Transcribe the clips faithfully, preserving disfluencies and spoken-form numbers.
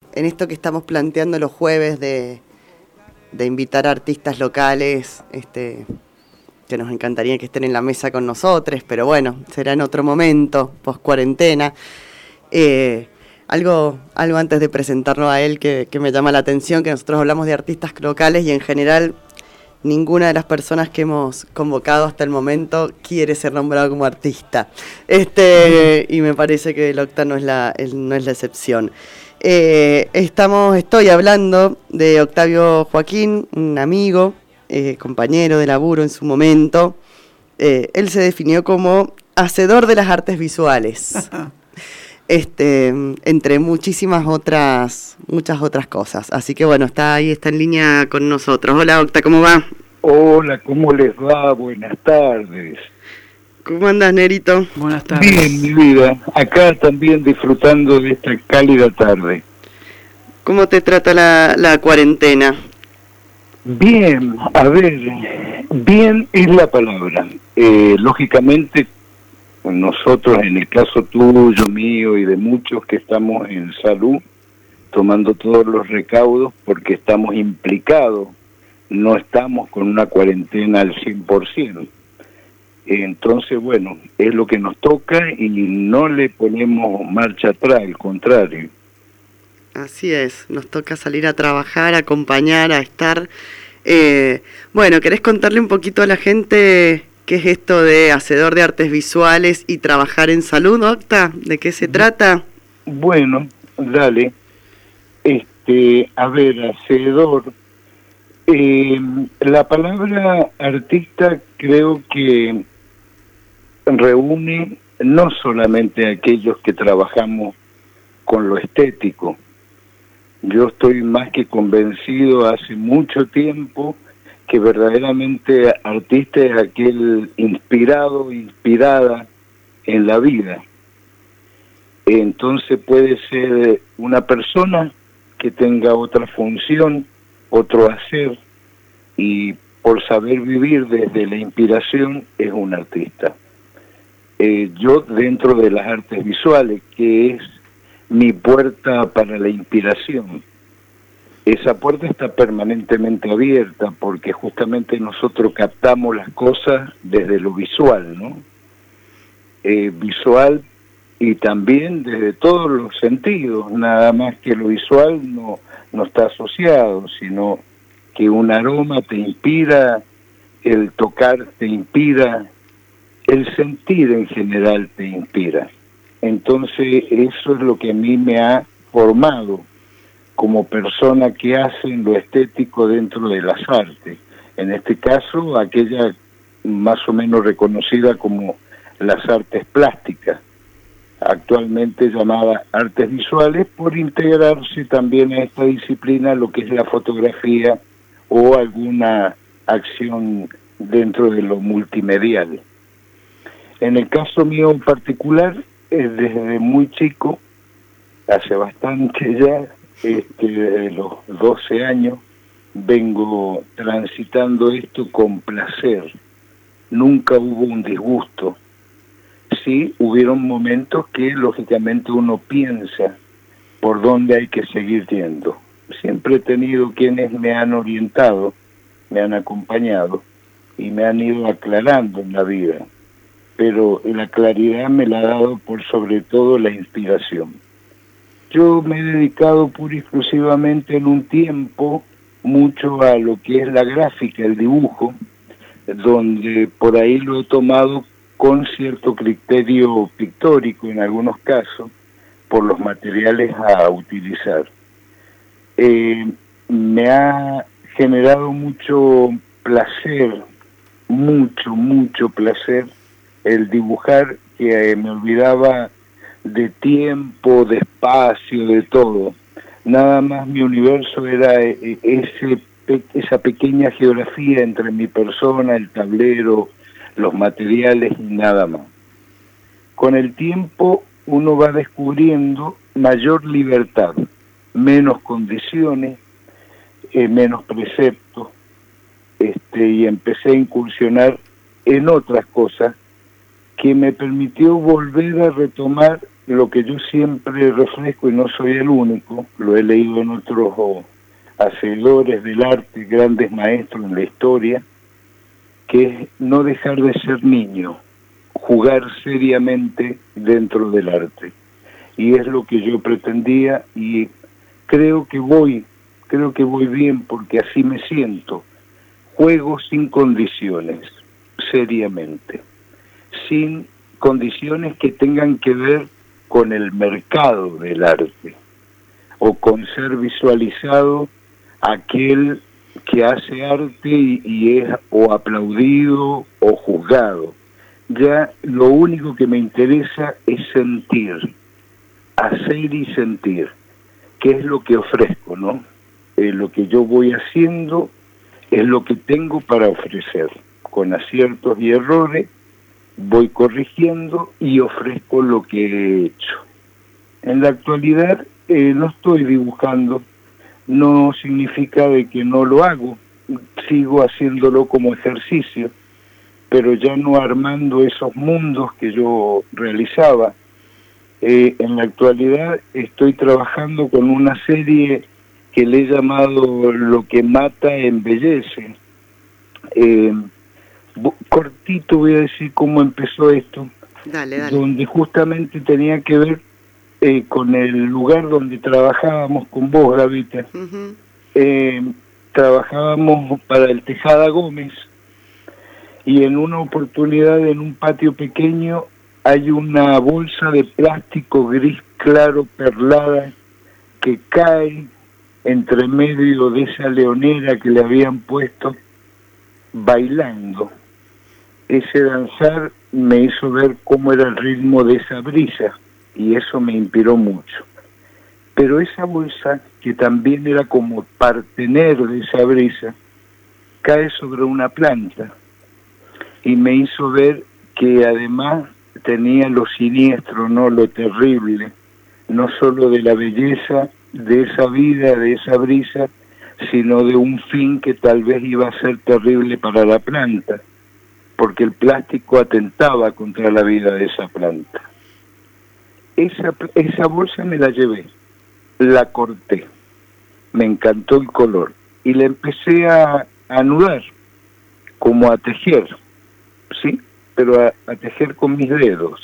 en esto que estamos planteando los jueves de, de invitar a artistas locales, este, que nos encantaría que estén en la mesa con nosotros, pero bueno, será en otro momento, post cuarentena. Eh, algo, algo antes de presentarlo a él que, que me llama la atención, que nosotros hablamos de artistas locales y en general ninguna de las personas que hemos convocado hasta el momento quiere ser nombrado como artista. Este, y me parece que el Octa no es la, el, no es la excepción. Eh, estamos, estoy hablando de Octavio Joaquín, un amigo, eh, compañero de laburo en su momento. Eh, él se definió como hacedor de las artes visuales. Este, entre muchísimas otras, muchas otras cosas. Así que bueno, está ahí, está en línea con nosotros. Hola Octa, ¿cómo va? Hola, ¿cómo les va? Buenas tardes. ¿Cómo andas, Nerito? Buenas tardes. Bien, mi vida. Acá también disfrutando de esta cálida tarde. ¿Cómo te trata la, la cuarentena? Bien, a ver, bien es la palabra. Eh, lógicamente, nosotros, en el caso tuyo, mío y de muchos que estamos en salud, tomando todos los recaudos porque estamos implicados, no estamos con una cuarentena al cien por ciento. Entonces, bueno, es lo que nos toca y no le ponemos marcha atrás, al contrario. Así es, nos toca salir a trabajar, a acompañar, a estar. Eh, bueno, ¿querés contarle un poquito a la gente qué es esto de hacedor de artes visuales y trabajar en salud, Octa? ¿De qué se trata? Bueno, dale. Este, a ver, hacedor. Eh, la palabra artista creo que reúne no solamente a aquellos que trabajamos con lo estético. Yo estoy más que convencido hace mucho tiempo que verdaderamente artista es aquel inspirado, inspirada en la vida. Entonces puede ser una persona que tenga otra función, otro hacer, y por saber vivir desde la inspiración es un artista. Eh, yo dentro de las artes visuales, que es mi puerta para la inspiración, esa puerta está permanentemente abierta porque justamente nosotros captamos las cosas desde lo visual, ¿no? Eh, visual y también desde todos los sentidos, nada más que lo visual no, no está asociado, sino que un aroma te inspira, el tocar te inspira, el sentir en general te inspira. Entonces eso es lo que a mí me ha formado como persona que hace lo estético dentro de las artes. En este caso, aquella más o menos reconocida como las artes plásticas, actualmente llamada artes visuales, por integrarse también a esta disciplina lo que es la fotografía o alguna acción dentro de lo multimedial. En el caso mío en particular, desde muy chico, hace bastante ya, este, de los doce años, vengo transitando esto con placer. Nunca hubo un disgusto. Sí, hubieron momentos que lógicamente uno piensa por dónde hay que seguir yendo. Siempre he tenido quienes me han orientado, me han acompañado y me han ido aclarando en la vida. Pero la claridad me la ha dado por sobre todo la inspiración. Yo me he dedicado pura y exclusivamente en un tiempo mucho a lo que es la gráfica, el dibujo, donde por ahí lo he tomado con cierto criterio pictórico en algunos casos, por los materiales a utilizar. Eh, me ha generado mucho placer, mucho, mucho placer, el dibujar, que eh, me olvidaba de tiempo, de espacio, de todo. Nada más mi universo era eh, ese, esa pequeña geografía entre mi persona, el tablero, los materiales y nada más. Con el tiempo uno va descubriendo mayor libertad, menos condiciones, eh, menos preceptos, este, y empecé a incursionar en otras cosas que me permitió volver a retomar lo que yo siempre refresco, y no soy el único, lo he leído en otros oh, hacedores del arte, grandes maestros en la historia, que es no dejar de ser niño, jugar seriamente dentro del arte. Y es lo que yo pretendía, y creo que voy, creo que voy bien, porque así me siento. Juego sin condiciones, seriamente, sin condiciones que tengan que ver con el mercado del arte, o con ser visualizado aquel que hace arte y, y es o aplaudido o juzgado. Ya lo único que me interesa es sentir, hacer y sentir, que es lo que ofrezco, ¿no? Eh, lo que yo voy haciendo es lo que tengo para ofrecer, con aciertos y errores, voy corrigiendo y ofrezco lo que he hecho. En la actualidad eh, no estoy dibujando, no significa de que no lo hago, sigo haciéndolo como ejercicio, pero ya no armando esos mundos que yo realizaba. Eh, en la actualidad estoy trabajando con una serie que le he llamado Lo que mata embellece. Eh, cortito voy a decir cómo empezó esto. Dale, dale. Donde justamente tenía que ver eh, con el lugar donde trabajábamos con vos, Gavita. Uh-huh. eh, trabajábamos para el Tejada Gómez, y en una oportunidad en un patio pequeño hay una bolsa de plástico gris claro perlada que cae entre medio de esa leonera que le habían puesto bailando. Ese danzar me hizo ver cómo era el ritmo de esa brisa, y eso me inspiró mucho. Pero esa bolsa, que también era como partener de esa brisa, cae sobre una planta, y me hizo ver que además tenía lo siniestro, no lo terrible, no solo de la belleza de esa vida, de esa brisa, sino de un fin que tal vez iba a ser terrible para la planta, porque el plástico atentaba contra la vida de esa planta. Esa, esa bolsa me la llevé, la corté, me encantó el color, y la empecé a, a anudar, como a tejer, ¿sí? Pero a, a tejer con mis dedos,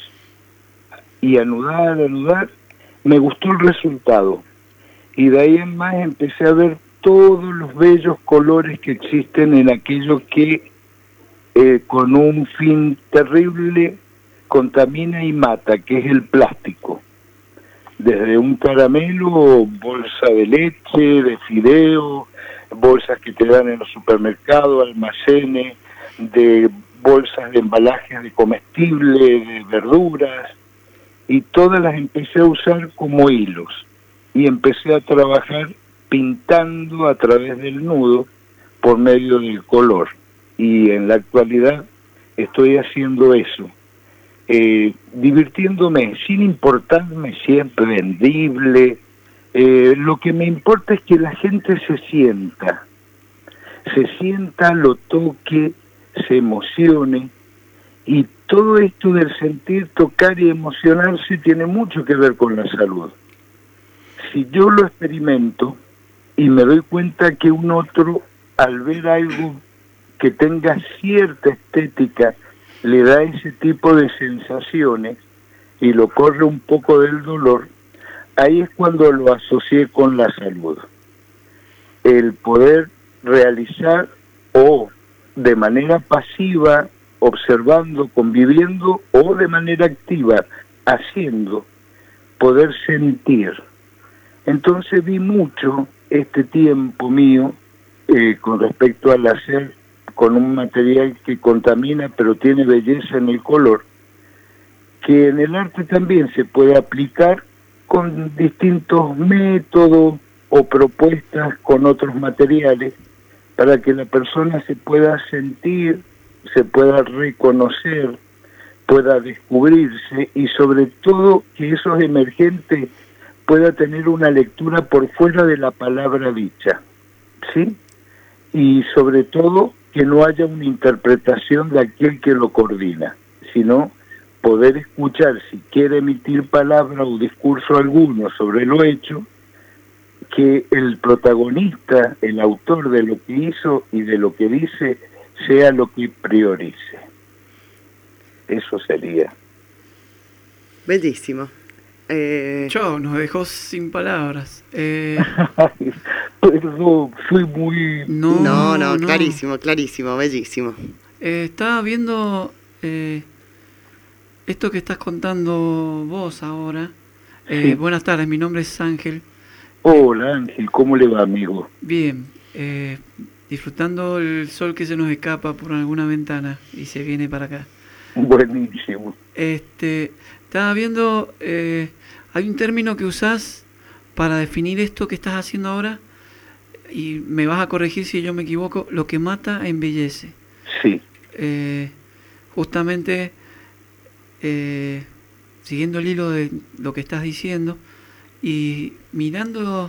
y anudar, anudar, me gustó el resultado, y de ahí en más empecé a ver todos los bellos colores que existen en aquello que eh, con un fin terrible contamina y mata, que es el plástico. Desde un caramelo, bolsa de leche, de fideo, bolsas que te dan en los supermercados, almacenes, de bolsas de embalajes de comestibles, de verduras, y todas las empecé a usar como hilos, y empecé a trabajar pintando a través del nudo por medio del color, y en la actualidad estoy haciendo eso, eh, divirtiéndome, sin importarme si es vendible. Eh, lo que me importa es que la gente se sienta, se sienta, lo toque, se emocione, y todo esto del sentir, tocar y emocionarse tiene mucho que ver con la salud. Si yo lo experimento y me doy cuenta que un otro, al ver algo que tenga cierta estética, le da ese tipo de sensaciones y lo corre un poco del dolor, ahí es cuando lo asocié con la salud. El poder realizar, o de manera pasiva, observando, conviviendo, o de manera activa, haciendo, poder sentir. Entonces vi mucho este tiempo mío eh, con respecto al hacer con un material que contamina pero tiene belleza en el color, que en el arte también se puede aplicar con distintos métodos o propuestas con otros materiales, para que la persona se pueda sentir, se pueda reconocer, pueda descubrirse, y sobre todo que esos emergentes pueda tener una lectura por fuera de la palabra dicha, ¿sí? Y sobre todo que no haya una interpretación de aquel que lo coordina, sino poder escuchar, si quiere emitir palabra o discurso alguno sobre lo hecho, que el protagonista, el autor de lo que hizo y de lo que dice, sea lo que priorice. Eso sería. Bellísimo. Eh... Yo, nos dejó sin palabras. Eh... Perdón, fui muy... No, no, no, no, clarísimo, clarísimo, bellísimo. Eh, estaba viendo eh, esto que estás contando vos ahora. Eh, sí. Buenas tardes, mi nombre es Ángel. Hola Ángel, ¿cómo le va, amigo? Bien, eh, disfrutando el sol que se nos escapa por alguna ventana y se viene para acá. Buenísimo. Este, estaba viendo, eh, hay un término que usás para definir esto que estás haciendo ahora, y me vas a corregir si yo me equivoco, lo que mata embellece. Sí. Eh, justamente, eh, siguiendo el hilo de lo que estás diciendo, y mirando,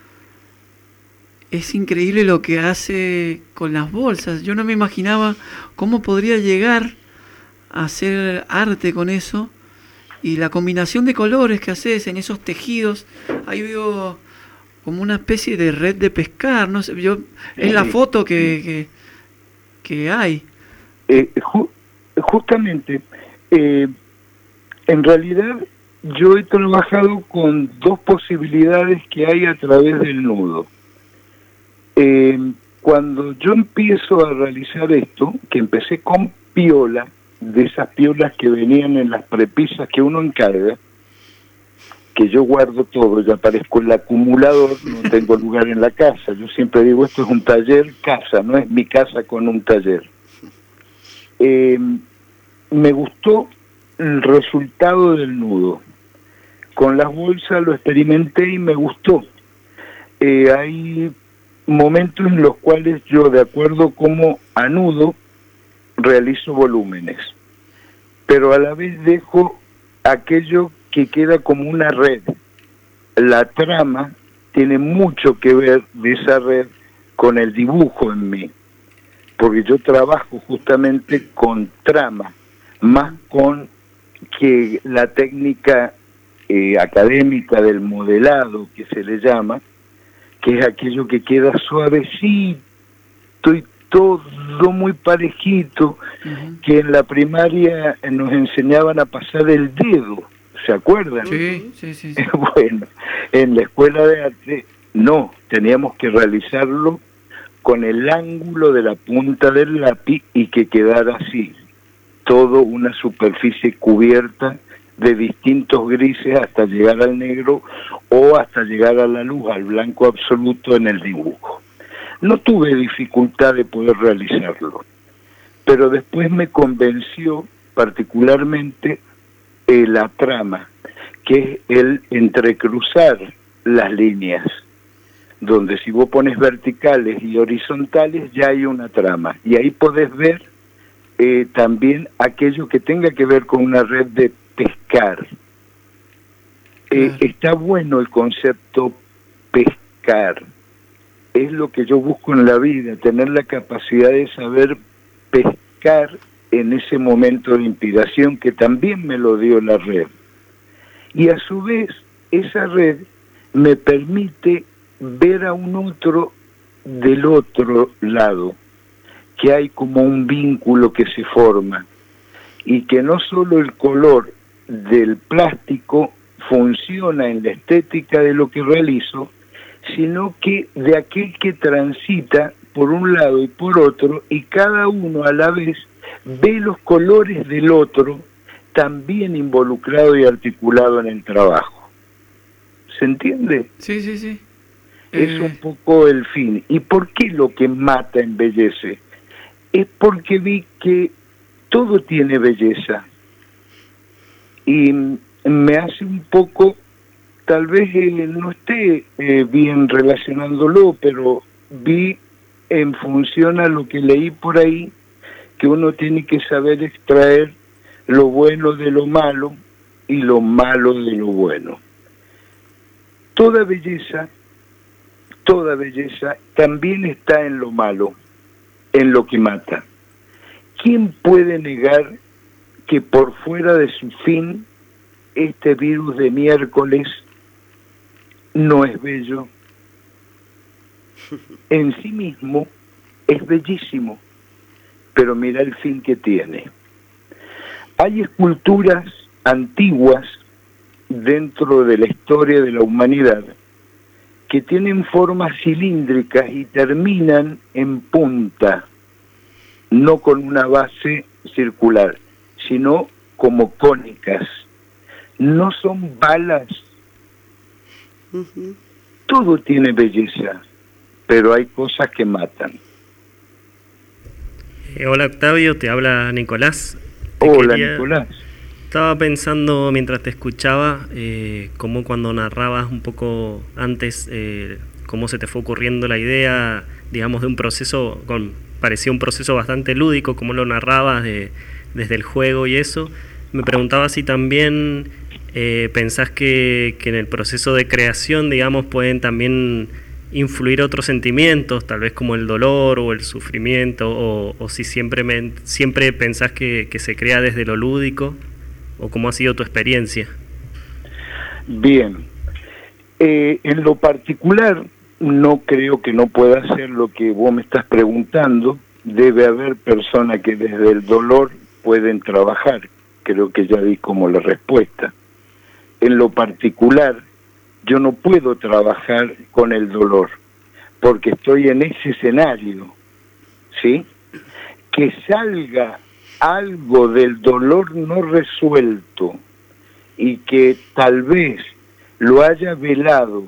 es increíble lo que hace con las bolsas. Yo no me imaginaba cómo podría llegar a hacer arte con eso, y la combinación de colores que haces en esos tejidos. Ahí veo como una especie de red de pescar, no sé, yo, es la foto que, que, que hay. Eh, ju justamente, eh, en realidad yo he trabajado con dos posibilidades que hay a través del nudo. Eh, cuando yo empiezo a realizar esto, que empecé con piola, de esas piolas que venían en las prepisas que uno encarga, que yo guardo todo, ya parezco el acumulador, no tengo lugar en la casa. Yo siempre digo, esto es un taller casa, no es mi casa con un taller. Eh, me gustó el resultado del nudo. Con las bolsas lo experimenté y me gustó. Eh, hay momentos en los cuales yo, de acuerdo como anudo, realizo volúmenes, pero a la vez dejo aquello que queda como una red. La trama tiene mucho que ver de esa red con el dibujo en mí, porque yo trabajo justamente con trama, más con que la técnica eh, académica del modelado, que se le llama, que es aquello que queda suavecito y todo muy parejito, uh-huh. que en la primaria nos enseñaban a pasar el dedo, ¿se acuerdan? Sí, sí, sí, sí. Bueno, en la escuela de arte no, teníamos que realizarlo con el ángulo de la punta del lápiz y que quedara así, todo una superficie cubierta de distintos grises hasta llegar al negro o hasta llegar a la luz, al blanco absoluto en el dibujo. No tuve dificultad de poder realizarlo, pero después me convenció particularmente eh, la trama, que es el entrecruzar las líneas, donde si vos pones verticales y horizontales ya hay una trama, y ahí podés ver eh, también aquello que tenga que ver con una red de pescar. Eh, está bueno el concepto pescar. Es lo que yo busco en la vida, tener la capacidad de saber pescar en ese momento de inspiración que también me lo dio la red. Y a su vez, esa red me permite ver a un otro del otro lado, que hay como un vínculo que se forma, y que no solo el color del plástico funciona en la estética de lo que realizo, sino que de aquel que transita por un lado y por otro, y cada uno a la vez ve los colores del otro también involucrado y articulado en el trabajo. ¿Se entiende? Sí, sí, sí. Es eh... un poco el fin. ¿Y por qué lo que mata embellece? Es porque vi que todo tiene belleza. Y me hace un poco... Tal vez eh, no esté eh, bien relacionándolo, pero vi en función a lo que leí por ahí, que uno tiene que saber extraer lo bueno de lo malo y lo malo de lo bueno. Toda belleza, toda belleza también está en lo malo, en lo que mata. ¿Quién puede negar que por fuera de su fin, este virus de miércoles no es bello. En sí mismo es bellísimo, pero mira el fin que tiene. Hay esculturas antiguas dentro de la historia de la humanidad que tienen formas cilíndricas y terminan en punta, no con una base circular, sino como cónicas. No son balas. Uh-huh. Todo tiene belleza, pero hay cosas que matan. Eh, hola Octavio, te habla Nicolás. Te hola quería... Nicolás. Estaba pensando mientras te escuchaba, eh, cómo cuando narrabas un poco antes, eh, cómo se te fue ocurriendo la idea, digamos, de un proceso, con, parecía un proceso bastante lúdico, cómo lo narrabas de, desde el juego y eso. Me preguntaba si también eh, pensás que, que en el proceso de creación, digamos, pueden también influir otros sentimientos, tal vez como el dolor o el sufrimiento, o, o si siempre, me, siempre pensás que, que se crea desde lo lúdico. ¿O cómo ha sido tu experiencia? Bien. Eh, en lo particular, no creo que no pueda ser lo que vos me estás preguntando. Debe haber personas que desde el dolor pueden trabajar. Creo que ya di como la respuesta. En lo particular, yo no puedo trabajar con el dolor, porque estoy en ese escenario, ¿sí? Que salga algo del dolor no resuelto y que tal vez lo haya velado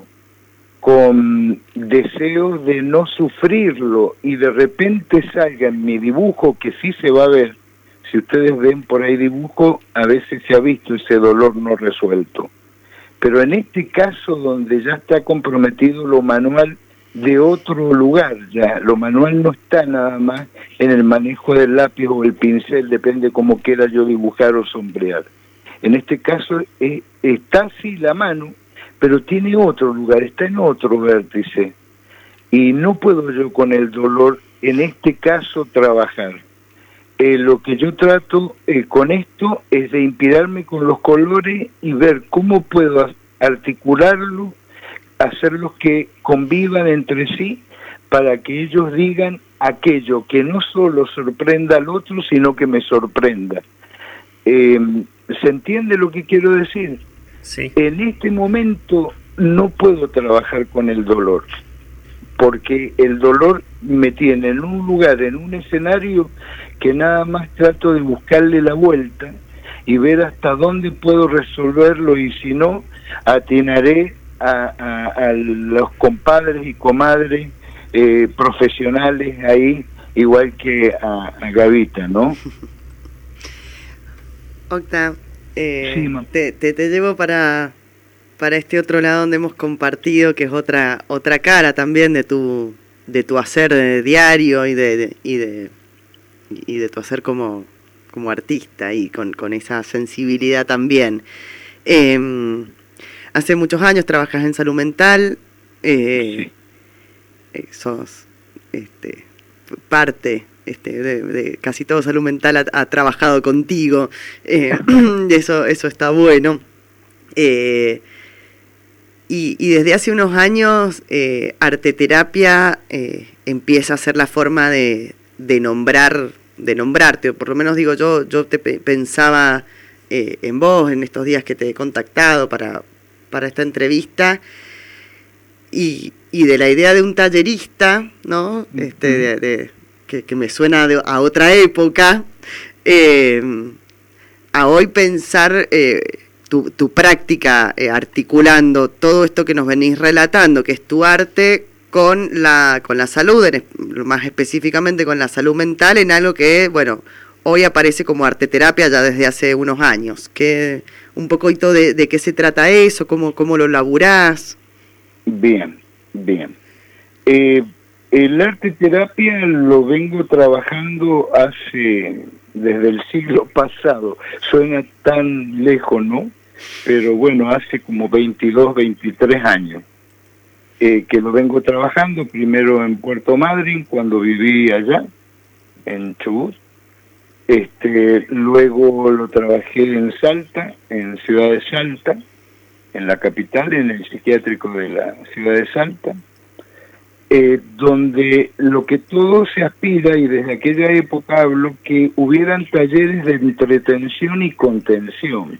con deseos de no sufrirlo y de repente salga en mi dibujo, que sí se va a ver, si ustedes ven por ahí dibujo, a veces se ha visto ese dolor no resuelto. Pero en este caso donde ya está comprometido lo manual, de otro lugar ya, lo manual no está nada más en el manejo del lápiz o el pincel, depende cómo quiera yo dibujar o sombrear. En este caso eh, está así la mano, pero tiene otro lugar, está en otro vértice, y no puedo yo con el dolor, en este caso, trabajar. Eh, lo que yo trato eh, con esto es de inspirarme con los colores y ver cómo puedo articularlo, hacerlos que convivan entre sí para que ellos digan aquello que no solo sorprenda al otro, sino que me sorprenda. Eh, ¿Se entiende lo que quiero decir? Sí. En este momento no puedo trabajar con el dolor, porque el dolor me tiene en un lugar, en un escenario que nada más trato de buscarle la vuelta y ver hasta dónde puedo resolverlo, y si no, atinaré A, a, a los compadres y comadres eh, profesionales ahí, igual que a, a Gavita, ¿no? Octa, eh, sí, te, te, te llevo para, para este otro lado donde hemos compartido, que es otra otra cara también de tu de tu hacer de diario y de, de y de y de tu hacer como como artista, y con, con esa sensibilidad también. Eh, Hace muchos años trabajas en salud mental, eh, sí. sos este, parte este, de, de casi todo salud mental ha, ha trabajado contigo, eh, eso, eso está bueno. Eh, y, y desde hace unos años eh, Arteterapia eh, empieza a ser la forma de, de nombrar, de nombrarte, o por lo menos digo yo, yo te pe- pensaba eh, en vos en estos días que te he contactado para... para esta entrevista, y, y de la idea de un tallerista, ¿no? Este, de, de, que, que me suena de, a otra época, eh, a hoy pensar eh, tu, tu práctica eh, articulando todo esto que nos venís relatando, que es tu arte, con la, con la salud, en, más específicamente con la salud mental, en algo que, bueno, hoy aparece como arteterapia ya desde hace unos años. Que un poquito de, de qué se trata eso, cómo, cómo lo laburás. Bien, bien. Eh, el arteterapia lo vengo trabajando hace, desde el siglo pasado. Suena tan lejos, ¿no? Pero bueno, hace como veintidós, veintitrés años eh, que lo vengo trabajando, primero en Puerto Madryn, cuando viví allá, en Chubut. Este, luego lo trabajé en Salta, en Ciudad de Salta, en la capital, en el psiquiátrico de la ciudad de Salta, eh, donde lo que todo se aspira, y desde aquella época hablo, que hubieran talleres de entretención y contención.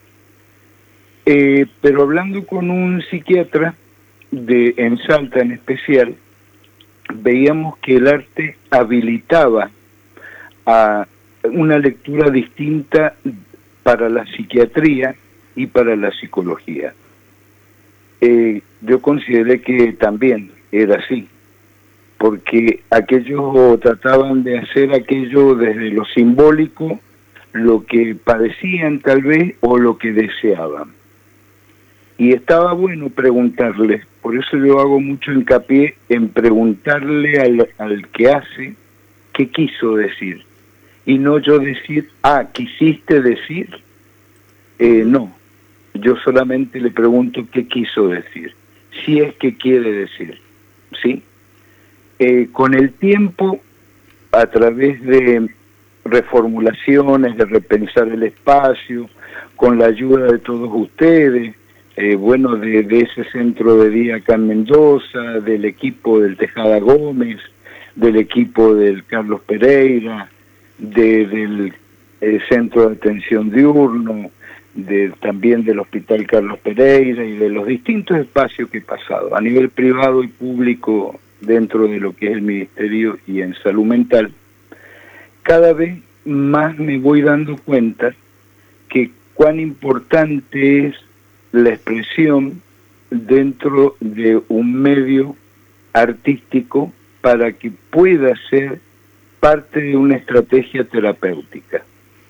Eh, pero hablando con un psiquiatra de en Salta en especial, veíamos que el arte habilitaba a una lectura distinta para la psiquiatría y para la psicología. Eh, yo consideré que también era así, porque aquellos trataban de hacer aquello desde lo simbólico, lo que padecían tal vez o lo que deseaban. Y estaba bueno preguntarles, por eso yo hago mucho hincapié en preguntarle al, al que hace qué quiso decir. Y no yo decir, ah, ¿quisiste decir? Eh, no, yo solamente le pregunto qué quiso decir, si es que quiere decir, ¿sí? Eh, con el tiempo, a través de reformulaciones, de repensar el espacio, con la ayuda de todos ustedes, eh, bueno, de, de ese centro de día acá en Mendoza, del equipo del Tejada Gómez, del equipo del Carlos Pereira, de, del eh, centro de atención diurno, de, también del Hospital Carlos Pereira y de los distintos espacios que he pasado, a nivel privado y público, dentro de lo que es el Ministerio y en salud mental, cada vez más me voy dando cuenta que cuán importante es la expresión dentro de un medio artístico para que pueda ser parte de una estrategia terapéutica.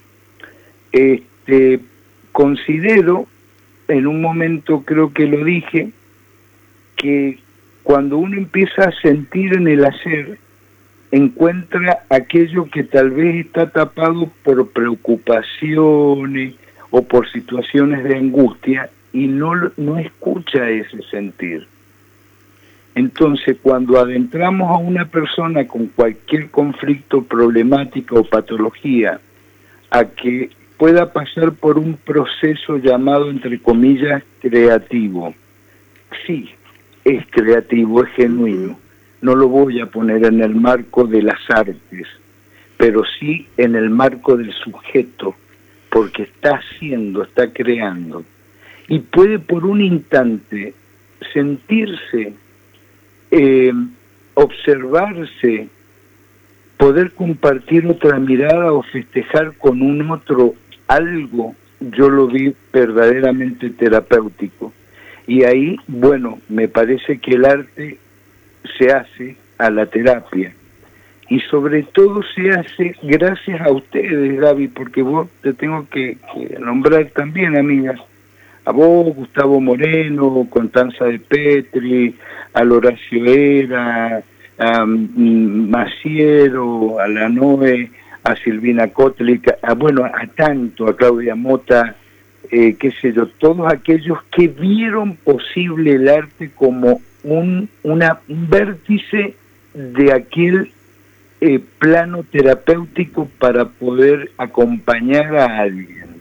Este, considero, en un momento creo que lo dije, que cuando uno empieza a sentir en el hacer, encuentra aquello que tal vez está tapado por preocupaciones o por situaciones de angustia y no, no escucha ese sentir. Entonces, cuando adentramos a una persona con cualquier conflicto, problemática o patología, a que pueda pasar por un proceso llamado, entre comillas, creativo. Sí, es creativo, es genuino. No lo voy a poner en el marco de las artes, pero sí en el marco del sujeto, porque está haciendo, está creando. Y puede por un instante sentirse, eh, observarse, poder compartir otra mirada o festejar con un otro algo, yo lo vi verdaderamente terapéutico. Y ahí, bueno, me parece que el arte se hace a la terapia. Y sobre todo se hace gracias a ustedes, Gaby, porque vos te tengo que, que nombrar también, amiga. A vos, Gustavo Moreno, Constanza de Petri, a Horacio Era, a Maciero, a la Noe, a Silvina Kotlik, a, bueno, a tanto, a Claudia Mota, eh, qué sé yo, todos aquellos que vieron posible el arte como un, una, un vértice de aquel eh, plano terapéutico para poder acompañar a alguien.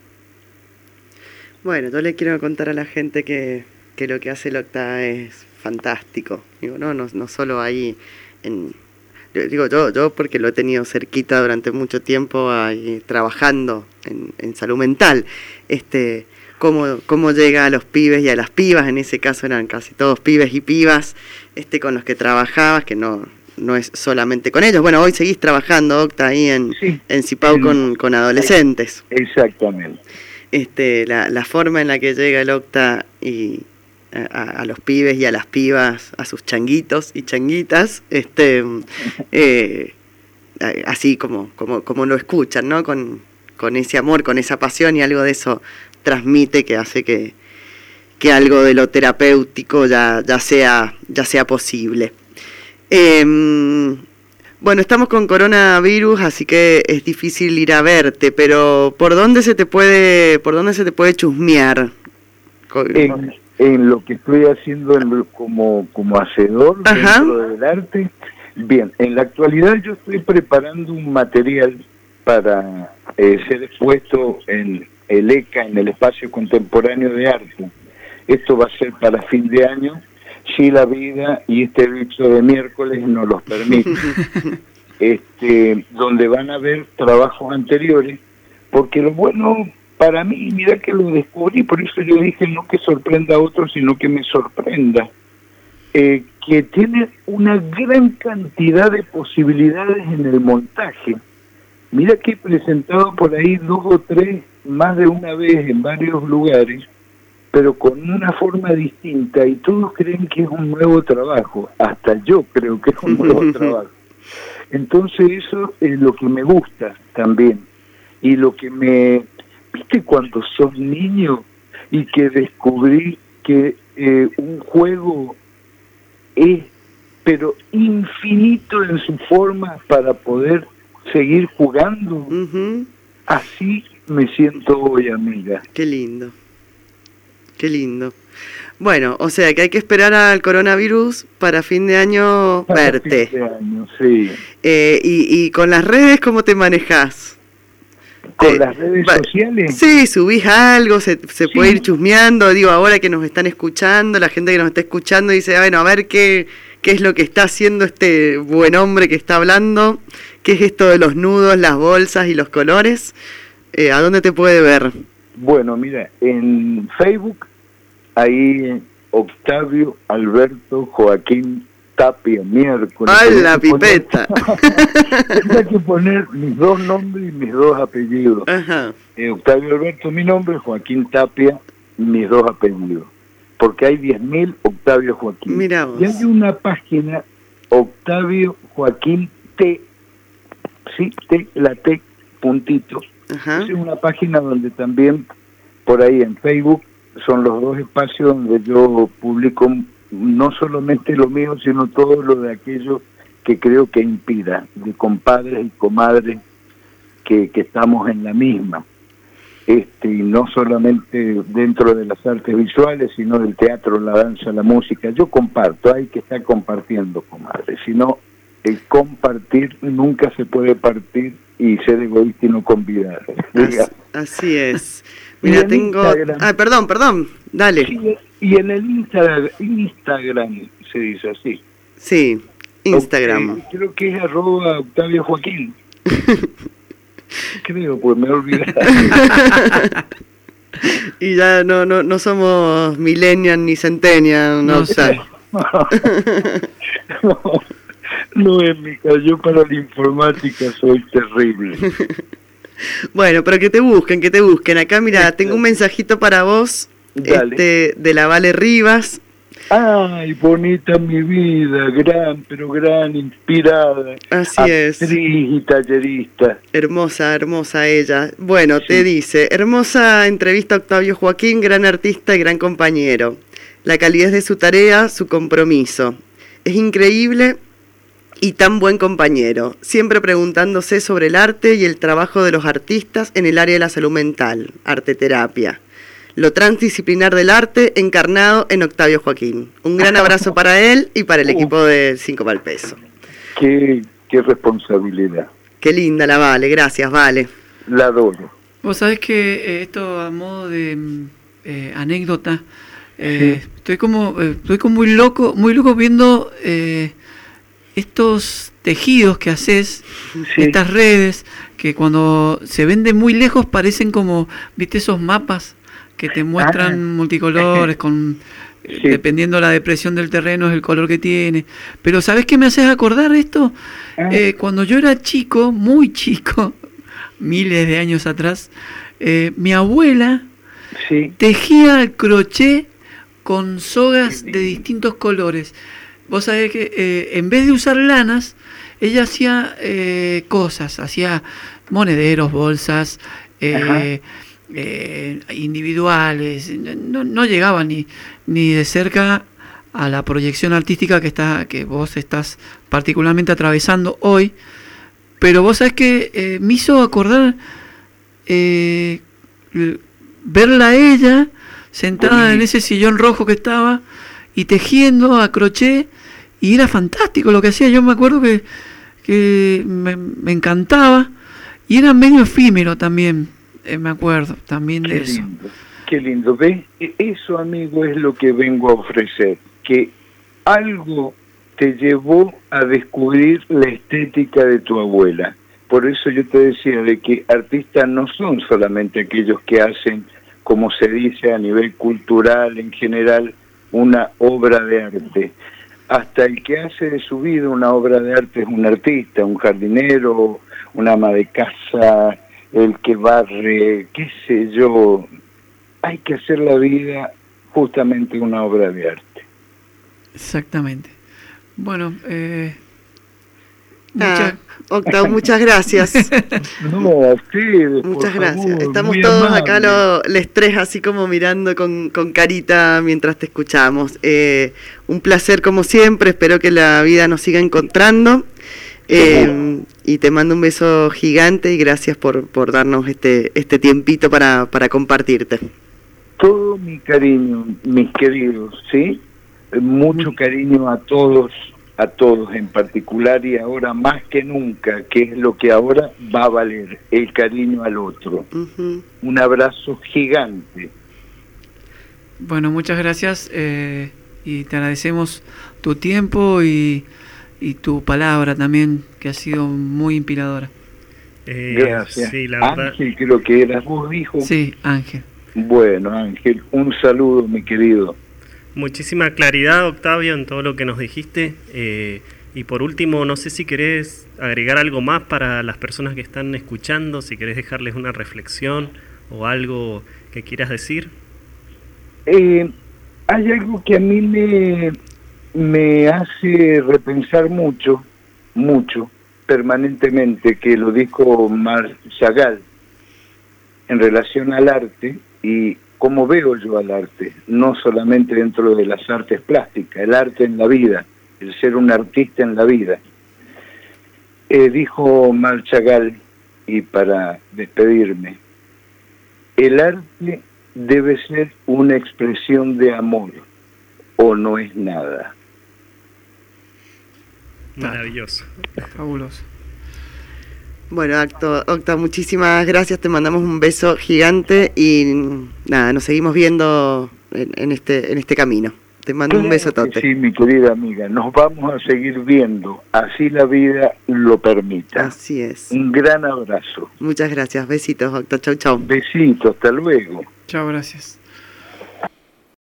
Bueno, yo le quiero contar a la gente que, que lo que hace el Octa es fantástico. Digo, no, no, no solo ahí en... Digo yo, yo porque lo he tenido cerquita durante mucho tiempo ahí, trabajando en, en salud mental. Este, cómo, cómo llega a los pibes y a las pibas, en ese caso eran casi todos pibes y pibas, este, con los que trabajabas, que no, no es solamente con ellos. Bueno, hoy seguís trabajando, Octa, ahí en, sí, en Cipau con, con adolescentes. Exactamente. Este, la, la forma en la que llega el Octa y a, a los pibes y a las pibas, a sus changuitos y changuitas, este, eh, así como, como, como lo escuchan, ¿no? Con, con ese amor, con esa pasión, y algo de eso transmite que hace que, que algo de lo terapéutico ya, ya, sea, ya sea posible. Eh, Bueno, estamos con coronavirus, así que es difícil ir a verte, pero ¿por dónde se te puede, por dónde se te puede chusmear? En, en lo que estoy haciendo en, como, como hacedor dentro del arte. Bien, en la actualidad yo estoy preparando un material para eh, ser expuesto en el E C A, en el Espacio Contemporáneo de Arte. Esto va a ser para fin de año, si la vida y este bicho de miércoles nos los permite. Este, donde van a ver trabajos anteriores, porque lo bueno para mí, mira que lo descubrí, por eso yo dije no que sorprenda a otros, sino que me sorprenda, eh, que tiene una gran cantidad de posibilidades en el montaje. Mira que he presentado por ahí dos o tres, más de una vez en varios lugares, pero con una forma distinta, y todos creen que es un nuevo trabajo, hasta yo creo que es un nuevo trabajo. Entonces eso es lo que me gusta también, y lo que me... ¿Viste cuando sos niño y que descubrí que eh, un juego es, pero infinito en su forma para poder seguir jugando? Uh-huh. Así me siento hoy, amiga. Qué lindo, qué lindo. Bueno, o sea que hay que esperar al coronavirus para fin de año para verte. Fin de año, sí. Eh, y, y con las redes, ¿cómo te manejás? ¿Con eh, las redes va, sociales? Sí, subís algo, se, se sí. puede ir chusmeando. Digo, ahora que nos están escuchando, la gente que nos está escuchando dice, bueno, a ver qué, qué es lo que está haciendo este buen hombre que está hablando. ¿Qué es esto de los nudos, las bolsas y los colores? Eh, ¿A dónde te puede ver? Bueno, mira, en Facebook... Ahí Octavio Alberto Joaquín Tapia, miércoles. ¡Ay, la pipeta! Tendría que poner mis dos nombres y mis dos apellidos. Ajá. Eh, Octavio Alberto mi nombre, Joaquín Tapia mis dos apellidos. Porque hay diez mil Octavio Joaquín. Mirá vos. Y hay una página, Octavio Joaquín T, sí, T, la T, puntito. Ajá. Es una página donde también, por ahí en Facebook, son los dos espacios donde yo publico no solamente lo mío, sino todo lo de aquello que creo que inspira, de compadres y comadres que, que estamos en la misma. Este, y no solamente dentro de las artes visuales, sino del teatro, la danza, la música. Yo comparto, hay que estar compartiendo, comadre. Si no, el compartir nunca se puede partir y ser egoísta y no convidar. Así, así es. Mira, tengo... Instagram, ah, perdón, perdón, dale. Sí, y en el Instagram, Instagram se dice así. Sí, Instagram. Okay, creo que es arroba Octavio Joaquín. Creo, pues me he olvidado. Y ya no no no somos millennials ni centennials, no, no sé. No, no es mi caso, yo para la informática soy terrible. Bueno, pero que te busquen, que te busquen. Acá, mira, tengo un mensajito para vos, este, de la Vale Rivas. Ay, bonita mi vida, gran, pero gran, inspirada. Así es. Actriz y tallerista. Hermosa, hermosa ella. Bueno, sí. Te dice, hermosa entrevista a Octavio Joaquín, gran artista y gran compañero. La calidez de su tarea, su compromiso. Es increíble y tan buen compañero, siempre preguntándose sobre el arte y el trabajo de los artistas en el área de la salud mental, arteterapia. Lo transdisciplinar del arte encarnado en Octavio Joaquín. Un gran abrazo para él y para el equipo de Cinco Pal Peso. Qué, qué responsabilidad. Qué linda la Vale, gracias Vale. La adoro. Vos sabés que eh, esto a modo de eh, anécdota, eh, sí. estoy como eh, estoy como muy loco, muy loco viendo eh, estos tejidos que haces, sí. Estas redes que cuando se ven de muy lejos parecen como, viste esos mapas que te muestran ah. multicolores con sí. dependiendo la depresión del terreno es el color que tiene. Pero ¿sabés qué me haces acordar esto? Ah. Eh, cuando yo era chico, muy chico, miles de años atrás, eh, mi abuela sí. tejía al crochet con sogas sí. de distintos colores. Vos sabés que eh, en vez de usar lanas, ella hacía eh, cosas, hacía monederos, bolsas, eh, eh, individuales. No, no llegaba ni, ni de cerca a la proyección artística que está que vos estás particularmente atravesando hoy. Pero vos sabés que eh, me hizo acordar eh, verla a ella sentada en ese sillón rojo que estaba y tejiendo a crochet, y era fantástico lo que hacía. Yo me acuerdo que, que me, me encantaba, Y era medio efímero también, eh, me acuerdo también de Qué eso. lindo, qué lindo. ¿Ves? Eso, amigo, es lo que vengo a ofrecer, que algo te llevó a descubrir la estética de tu abuela. Por eso yo te decía de que artistas no son solamente aquellos que hacen, como se dice a nivel cultural en general, una obra de arte. Hasta el que hace de su vida una obra de arte es un artista, un jardinero, una ama de casa, el que barre, qué sé yo. Hay que hacer la vida justamente una obra de arte. Exactamente. Bueno, eh, Ah, mucha- Octavio, muchas gracias. No, a ustedes, por Muchas gracias. favor, Estamos muy todos amable. acá, lo, les tres, así como mirando con, con carita mientras te escuchamos. Eh, un placer como siempre, espero que la vida nos siga encontrando. Eh, y te mando un beso gigante y gracias por, por darnos este, este tiempito para, para compartirte. Todo mi cariño, mis queridos, ¿sí? Mucho cariño a todos, a todos en particular, y ahora más que nunca, que es lo que ahora va a valer, el cariño al otro. Uh-huh. Un abrazo gigante. bueno, muchas gracias eh, y te agradecemos tu tiempo y, y tu palabra también, que ha sido muy inspiradora. Eh, Gracias. Sí, la verdad. Ángel, creo que eras vos, dijo. Sí, Ángel. Bueno, Ángel, un saludo, mi querido. Muchísima claridad, Octavio, en todo lo que nos dijiste. Eh, y por último, no sé si querés agregar algo más para las personas que están escuchando, si querés dejarles una reflexión o algo que quieras decir. Eh, hay algo que a mí me, me hace repensar mucho, mucho, permanentemente, que lo dijo Marc Chagall en relación al arte y cómo veo yo al arte, no solamente dentro de las artes plásticas, el arte en la vida, el ser un artista en la vida. Eh, dijo Marc Chagall, y para despedirme, el arte debe ser una expresión de amor, o no es nada. Maravilloso. Fabuloso. Bueno, Octo, Octa, muchísimas gracias, te mandamos un beso gigante y nada, nos seguimos viendo en, en este en este camino. Te mando un beso, Claro que Tote. sí, mi querida amiga, nos vamos a seguir viendo, así la vida lo permita. Así es. Un gran abrazo. Muchas gracias, besitos, Octa, chau, chau. Besitos, hasta luego. Chao, gracias.